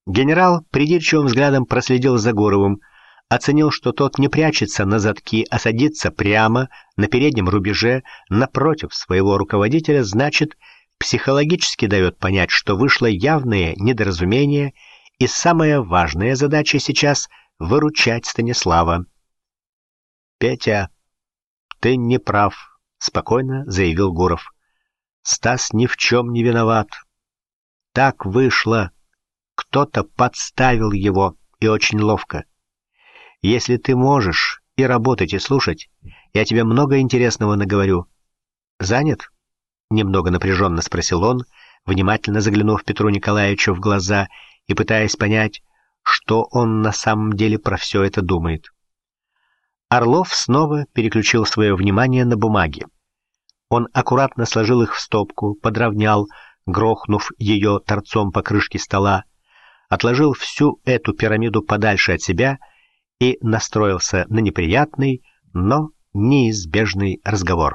Генерал придирчивым взглядом проследил за Гуровым, оценил, что тот не прячется на задки, а садится прямо на переднем рубеже напротив своего руководителя, значит, психологически дает понять, что вышло явное недоразумение, и самая важная задача сейчас — выручать Станислава. «Петя, ты не прав», — спокойно заявил Гуров. «Стас ни в чем не виноват. Так вышло. Кто-то подставил его, и очень ловко. Если ты можешь и работать, и слушать, я тебе много интересного наговорю. Занят?» Немного напряженно спросил он, внимательно заглянув Петру Николаевичу в глаза и пытаясь понять, что он на самом деле про все это думает. Орлов снова переключил свое внимание на бумаги. Он аккуратно сложил их в стопку, подровнял, грохнув ее торцом по крышке стола, отложил всю эту пирамиду подальше от себя и настроился на неприятный, но неизбежный разговор.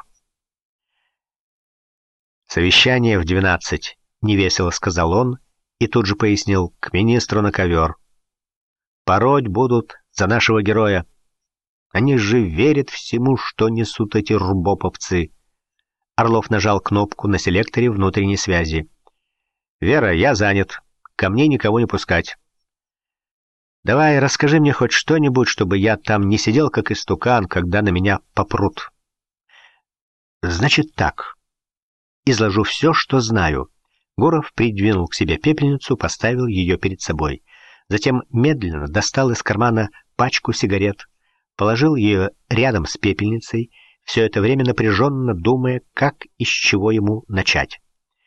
«Совещание в 12, — невесело сказал он и тут же пояснил, — к министру на ковер. Пороть будут за нашего героя. Они же верят всему, что несут эти рубоповцы». Орлов нажал кнопку на селекторе внутренней связи. «Вера, я занят. Ко мне никого не пускать. Давай расскажи мне хоть что-нибудь, чтобы я там не сидел как истукан, когда на меня попрут». «Значит так. Изложу все, что знаю». Гуров придвинул к себе пепельницу, поставил ее перед собой. Затем медленно достал из кармана пачку сигарет, положил ее рядом с пепельницей, все это время напряженно думая, как и с чего ему начать.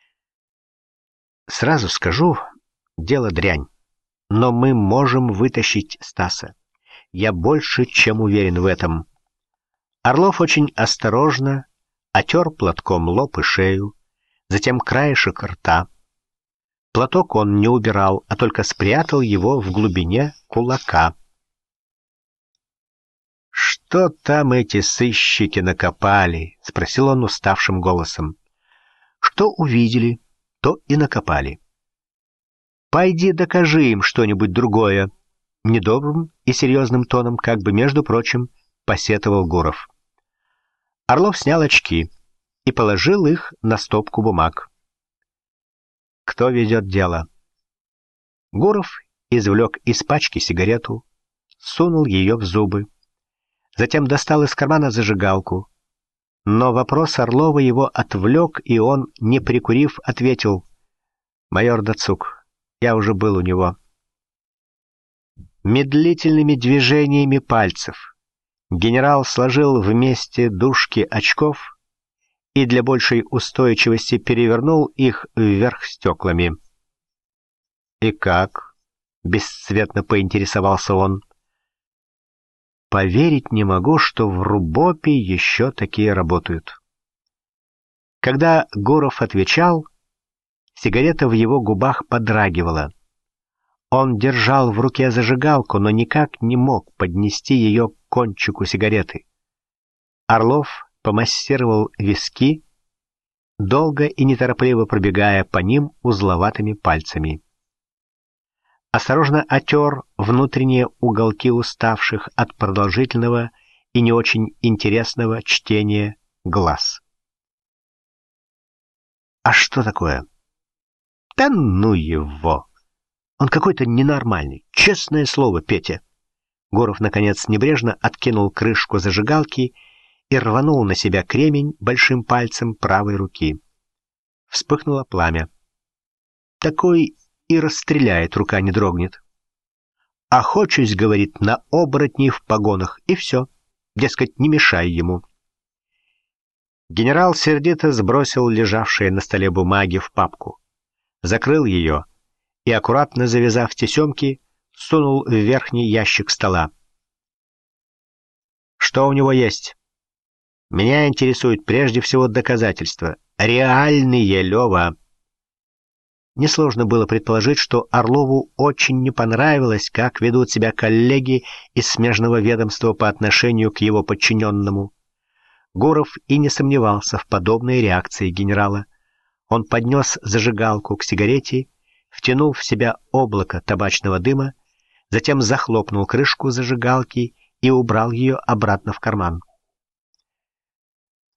«Сразу скажу, дело дрянь, но мы можем вытащить Стаса. Я больше чем уверен в этом». Орлов очень осторожно отер платком лоб и шею, затем краешек рта. Платок он не убирал, а только спрятал его в глубине кулака. «Что там эти сыщики накопали?» — спросил он уставшим голосом. «Что увидели, то и накопали. Пойди докажи им что-нибудь другое», — недобрым и серьезным тоном, как бы, между прочим, посетовал Гуров. Орлов снял очки и положил их на стопку бумаг. «Кто ведет дело?» Гуров извлек из пачки сигарету, сунул ее в зубы. Затем достал из кармана зажигалку. Но вопрос Орлова его отвлек, и он, не прикурив, ответил: «Майор Дацук, я уже был у него». Медлительными движениями пальцев генерал сложил вместе дужки очков и для большей устойчивости перевернул их вверх стеклами. «И как?» — бесцветно поинтересовался он. «Поверить не могу, что в РУБОПе еще такие работают». Когда Гуров отвечал, сигарета в его губах подрагивала. Он держал в руке зажигалку, но никак не мог поднести ее к кончику сигареты. Орлов помассировал виски, долго и неторопливо пробегая по ним узловатыми пальцами. Осторожно отер внутренние уголки уставших от продолжительного и не очень интересного чтения глаз. «А что такое?» «Да ну его! Он какой-то ненормальный, честное слово, Петя!» Гуров, наконец, небрежно откинул крышку зажигалки и рванул на себя кремень большим пальцем правой руки. Вспыхнуло пламя. Такой и расстреляет, рука не дрогнет. «Охочусь, — говорит, — на оборотней в погонах», и все. Дескать, не мешай ему. Генерал сердито сбросил лежавшие на столе бумаги в папку, закрыл ее и, аккуратно завязав тесемки, сунул в верхний ящик стола. «Что у него есть?» «Меня интересует прежде всего доказательства. Реальные, Лева». Несложно было предположить, что Орлову очень не понравилось, как ведут себя коллеги из смежного ведомства по отношению к его подчиненному. Гуров и не сомневался в подобной реакции генерала. Он поднес зажигалку к сигарете, втянул в себя облако табачного дыма, затем захлопнул крышку зажигалки и убрал ее обратно в карман.